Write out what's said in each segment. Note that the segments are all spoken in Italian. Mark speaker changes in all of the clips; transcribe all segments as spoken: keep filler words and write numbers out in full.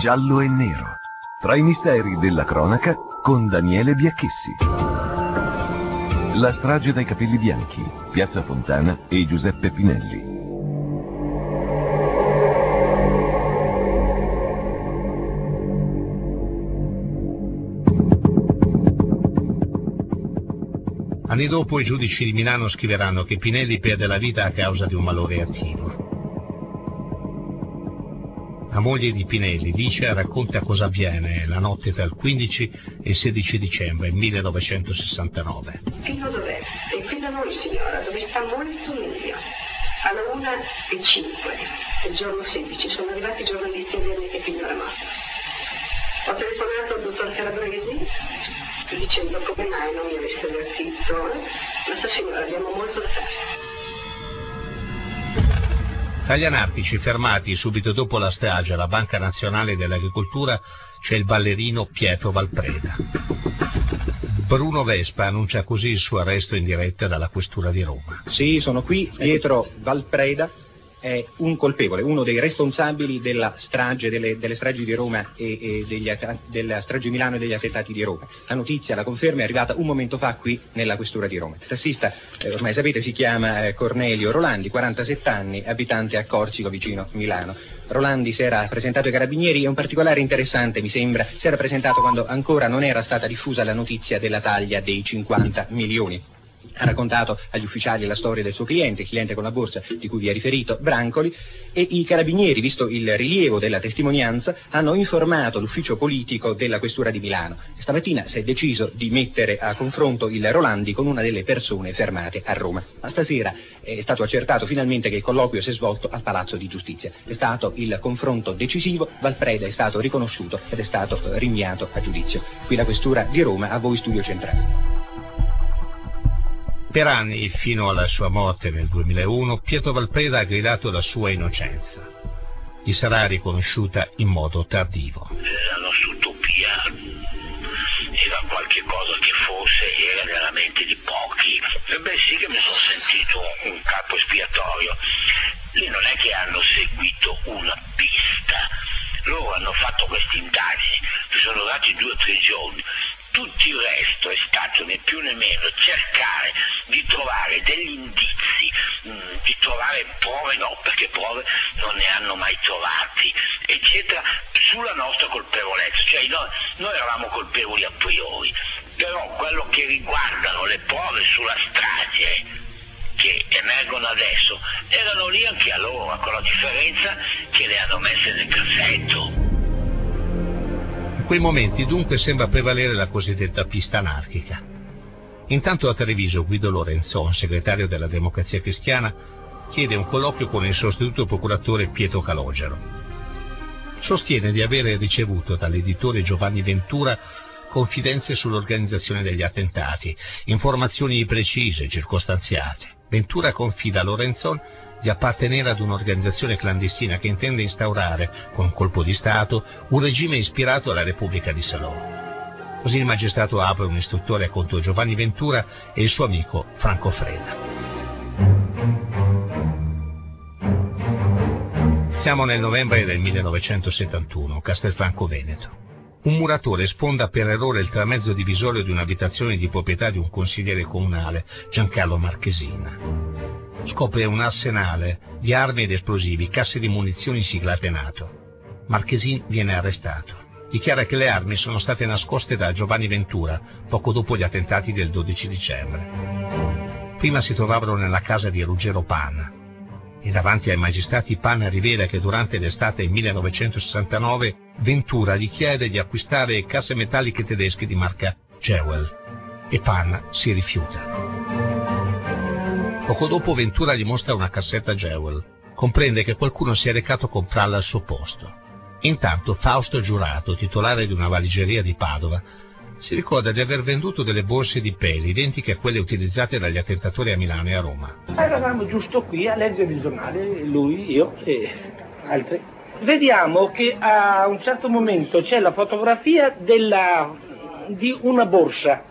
Speaker 1: Giallo e nero. Tra i misteri della cronaca con Daniele Biacchessi. La strage dai capelli bianchi, Piazza Fontana e Giuseppe Pinelli.
Speaker 2: Anni dopo i giudici di Milano scriveranno che Pinelli perde la vita a causa di un malore attivo. La moglie di Pinelli, Licia, racconta cosa avviene la notte tra il quindici e il sedici dicembre millenovecentosessantanove.
Speaker 3: Fino dov'è? È qui da noi, signora, dove sta molto meglio. Alla una e cinque del giorno sedici sono arrivati i giornalisti a dirmi che figlio era morto. Ho telefonato al dottor Calabresi dicendo come mai non mi avesse avvertito. Ma sa signora, abbiamo molto da fare.
Speaker 2: Tra gli anarchici fermati subito dopo la strage alla Banca Nazionale dell'Agricoltura c'è il ballerino Pietro Valpreda. Bruno Vespa annuncia così il suo arresto in diretta dalla Questura di Roma.
Speaker 4: Sì, sono qui. Pietro Valpreda è un colpevole, uno dei responsabili della strage, delle, delle stragi di Roma e, e degli, della strage di Milano e degli attentati di Roma. La notizia, la conferma, è arrivata un momento fa qui nella Questura di Roma. Il tassista, eh, ormai sapete, si chiama eh, Cornelio Rolandi, quarantasette anni, abitante a Corsico, vicino Milano. Rolandi si era presentato ai carabinieri e un particolare interessante, mi sembra, si era presentato quando ancora non era stata diffusa la notizia della taglia dei cinquanta milioni. Ha raccontato agli ufficiali la storia del suo cliente, il cliente con la borsa di cui vi ha riferito, Brancoli, e i carabinieri, visto il rilievo della testimonianza, hanno informato l'ufficio politico della Questura di Milano. Stamattina si è deciso di mettere a confronto il Rolandi con una delle persone fermate a Roma. Ma stasera è stato accertato finalmente che il colloquio si è svolto al Palazzo di Giustizia. È stato il confronto decisivo, Valpreda è stato riconosciuto ed è stato rinviato a giudizio. Qui la Questura di Roma, a voi Studio Centrale.
Speaker 2: Per anni, fino alla sua morte nel duemilauno, Pietro Valpreda ha gridato la sua innocenza. Gli sarà riconosciuta in modo tardivo.
Speaker 5: La nostra utopia era qualche cosa che forse era nella mente di pochi. E beh sì che mi sono sentito un capo espiatorio. Lì non è che hanno seguito una pista. Loro hanno fatto queste indagini, ci sono dati due o tre giorni. Tutto il resto è stato né più né meno cercare di trovare degli indizi, mh, di trovare prove, no, perché prove non ne hanno mai trovati, eccetera, sulla nostra colpevolezza. Cioè noi, noi eravamo colpevoli a priori, però quello che riguardano le prove sulla strage che emergono adesso erano lì anche allora, con la differenza che le hanno messe nel cassetto.
Speaker 2: In quei momenti dunque sembra prevalere la cosiddetta pista anarchica. Intanto a Treviso Guido Lorenzon, segretario della Democrazia Cristiana, chiede un colloquio con il sostituto procuratore Pietro Calogero. Sostiene di avere ricevuto dall'editore Giovanni Ventura confidenze sull'organizzazione degli attentati, informazioni precise, circostanziate. Ventura confida a Lorenzon di appartenere ad un'organizzazione clandestina che intende instaurare, con un colpo di Stato, un regime ispirato alla Repubblica di Salò. Così il magistrato apre un'istruttoria contro Giovanni Ventura e il suo amico Franco Freda. Siamo nel novembre del millenovecentosettantuno, Castelfranco Veneto. Un muratore sponda per errore il tramezzo divisorio di un'abitazione di proprietà di un consigliere comunale, Giancarlo Marchesina. Scopre un arsenale di armi ed esplosivi, casse di munizioni siglate NATO. Marchesin viene arrestato. Dichiara che le armi sono state nascoste da Giovanni Ventura poco dopo gli attentati del dodici dicembre. Prima si trovavano nella casa di Ruggero Pan e davanti ai magistrati Pan rivela che durante l'estate millenovecentosessantanove Ventura gli chiede di acquistare casse metalliche tedesche di marca Jewel e Pan si rifiuta. Poco dopo Ventura gli mostra una cassetta Jewel. Comprende che qualcuno si è recato a comprarla al suo posto. Intanto Fausto Giurato, titolare di una valigeria di Padova, si ricorda di aver venduto delle borse di peli identiche a quelle utilizzate dagli attentatori a Milano e a Roma.
Speaker 6: Eravamo giusto qui a leggere il giornale, lui, io e altri. Vediamo che a un certo momento c'è la fotografia della, di una borsa.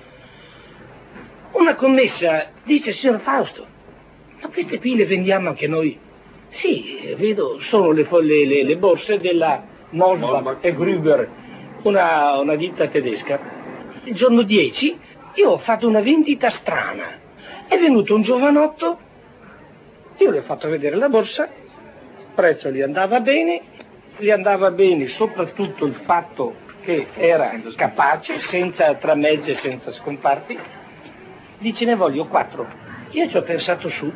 Speaker 6: Una commessa dice: signor Fausto, ma queste qui le vendiamo anche noi? Sì, vedo, sono le, le, le, le borse della Mosbach e Gruber, una, una ditta tedesca. Il giorno dieci io ho fatto una vendita strana. È venuto un giovanotto, io gli ho fatto vedere la borsa, il prezzo gli andava bene, gli andava bene soprattutto il fatto che era capace, senza tramezze, senza scomparti. Dice ne voglio quattro. Io ci ho pensato su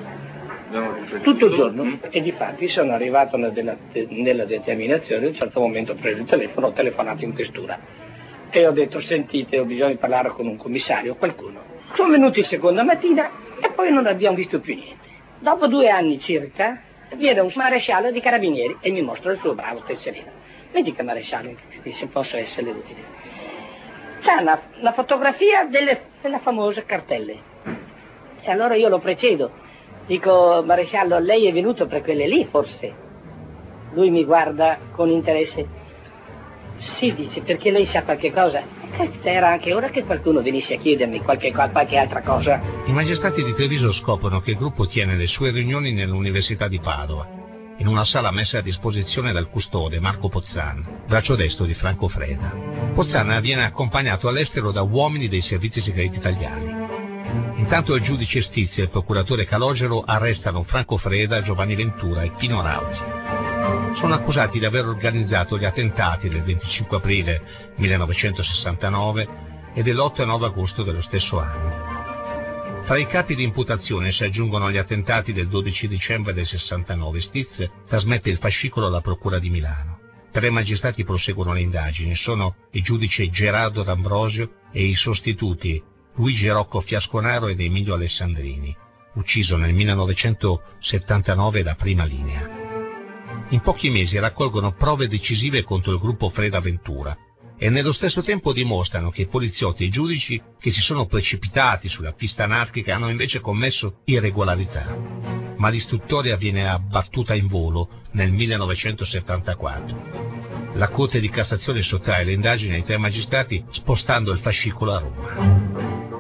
Speaker 6: tutto il giorno e difatti sono arrivato nella, nella determinazione. A un certo momento ho preso il telefono, ho telefonato in questura e ho detto sentite, ho bisogno di parlare con un commissario, qualcuno. Sono venuti seconda mattina e poi non abbiamo visto più niente. Dopo due anni circa viene un maresciallo di carabinieri e mi mostra il suo bravo tesserino. Mi dica maresciallo se posso essere utile. C'ha una, una fotografia delle, delle famose cartelle e allora io lo precedo. Dico, maresciallo, lei è venuto per quelle lì, forse? Lui mi guarda con interesse. Sì, dice, perché lei sa qualche cosa. Era anche ora che qualcuno venisse a chiedermi qualche, qualche altra cosa.
Speaker 2: I magistrati di Treviso scoprono che il gruppo tiene le sue riunioni nell'Università di Padova, in una sala messa a disposizione dal custode Marco Pozzan, braccio destro di Franco Freda. Pozzan viene accompagnato all'estero da uomini dei servizi segreti italiani. Intanto il giudice Stizzi e il procuratore Calogero arrestano Franco Freda, Giovanni Ventura e Pino Rauti. Sono accusati di aver organizzato gli attentati del venticinque aprile millenovecentosessantanove e dell'otto e nove agosto dello stesso anno. Tra i capi di imputazione si aggiungono gli attentati del dodici dicembre del sessantanove. Stizzi trasmette il fascicolo alla Procura di Milano. Tre magistrati proseguono le indagini, sono il giudice Gerardo D'Ambrosio e i sostituti Luigi Rocco Fiasconaro ed Emilio Alessandrini, ucciso nel millenovecentosettantanove da Prima Linea. In pochi mesi raccolgono prove decisive contro il gruppo Freda Ventura e nello stesso tempo dimostrano che i poliziotti e i giudici che si sono precipitati sulla pista anarchica hanno invece commesso irregolarità. Ma l'istruttoria viene abbattuta in volo nel millenovecentosettantaquattro. La Corte di Cassazione sottrae le indagini ai tre magistrati spostando il fascicolo a Roma.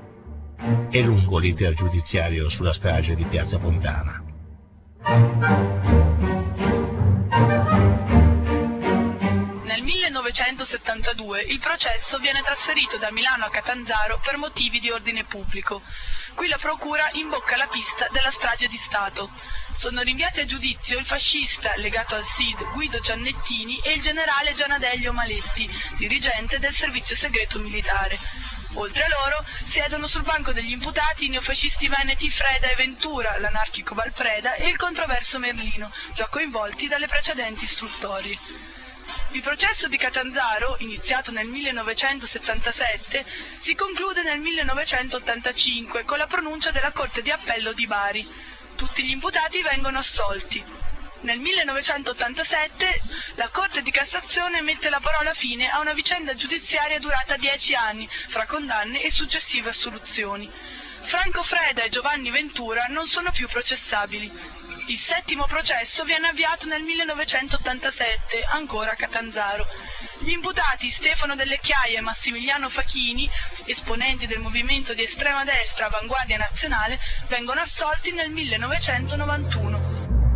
Speaker 2: È lungo l'iter giudiziario sulla strage di Piazza Fontana.
Speaker 7: Nel millenovecentosettantadue il processo viene trasferito da Milano a Catanzaro per motivi di ordine pubblico. Qui la procura imbocca la pista della strage di Stato. Sono rinviati a giudizio il fascista legato al S I D Guido Giannettini e il generale Gianadelio Maletti, dirigente del servizio segreto militare. Oltre a loro siedono sul banco degli imputati i neofascisti veneti Freda e Ventura, l'anarchico Valpreda e il controverso Merlino, già coinvolti dalle precedenti istruttorie. Il processo di Catanzaro, iniziato nel millenovecentosettantasette, si conclude nel millenovecentottantacinque con la pronuncia della Corte di Appello di Bari. Tutti gli imputati vengono assolti. Nel millenovecentottantasette la Corte di Cassazione mette la parola fine a una vicenda giudiziaria durata dieci anni, fra condanne e successive assoluzioni. Franco Freda e Giovanni Ventura non sono più processabili. Il settimo processo viene avviato nel millenovecentottantasette, ancora a Catanzaro. Gli imputati Stefano Delle Chiaie e Massimiliano Facchini, esponenti del movimento di estrema destra Avanguardia Nazionale, vengono assolti nel millenovecentonovantuno.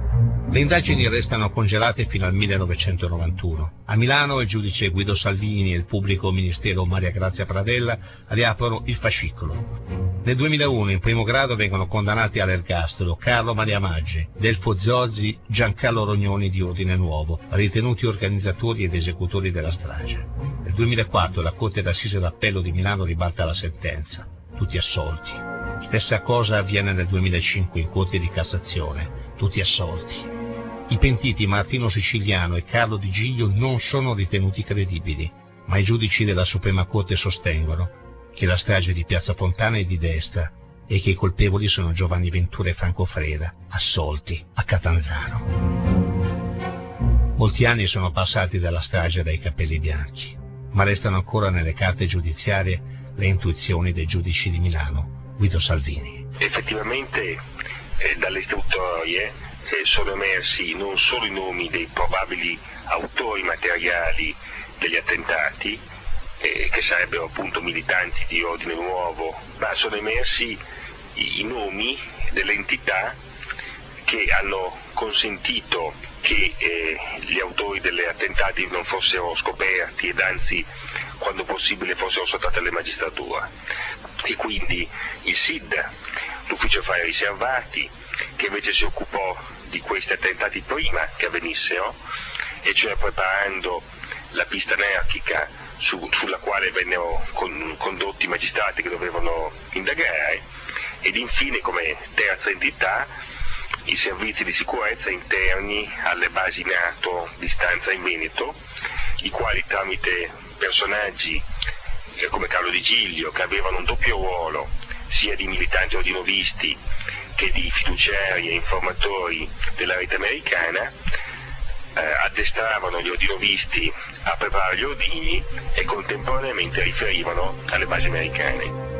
Speaker 2: Le indagini restano congelate fino al millenovecentonovantuno. A Milano il giudice Guido Salvini e il pubblico ministero Maria Grazia Pradella riaprono il fascicolo. Nel duemilauno in primo grado vengono condannati all'ergastolo Carlo Maria Maggi, Delfo Zozzi, Giancarlo Rognoni di Ordine Nuovo, ritenuti organizzatori ed esecutori della strage. Nel duemilaquattro la Corte d'Assise d'Appello di Milano ribalta la sentenza, tutti assolti. Stessa cosa avviene nel duemilacinque in Corte di Cassazione, tutti assolti. I pentiti Martino Siciliano e Carlo Di Giglio non sono ritenuti credibili, ma i giudici della Suprema Corte sostengono che la strage di Piazza Fontana è di destra e che i colpevoli sono Giovanni Ventura e Franco Freda, assolti a Catanzaro. Molti anni sono passati dalla strage dai capelli bianchi, ma restano ancora nelle carte giudiziarie le intuizioni dei giudici di Milano, Guido Salvini.
Speaker 5: Effettivamente eh, dalle istruttorie eh, sono emersi non solo i nomi dei probabili autori materiali degli attentati, eh, che sarebbero appunto militanti di Ordine Nuovo, ma sono emersi i, i nomi delle entità
Speaker 8: che hanno consentito che eh, gli autori degli attentati non fossero scoperti ed anzi, quando possibile, fossero sottratti alla magistratura. E quindi il S I D, l'Ufficio Affari Riservati, che invece si occupò di questi attentati prima che avvenissero, e cioè preparando la pista anarchica su, sulla quale vennero con, condotti i magistrati che dovevano indagare, ed infine come terza entità i servizi di sicurezza interni alle basi NATO di stanza in Veneto, i quali tramite personaggi eh, come Carlo Di Giglio, che avevano un doppio ruolo sia di militanti ordinovisti che di fiduciari e informatori della rete americana, eh, addestravano gli ordinovisti a preparare gli ordini e contemporaneamente riferivano alle basi americane.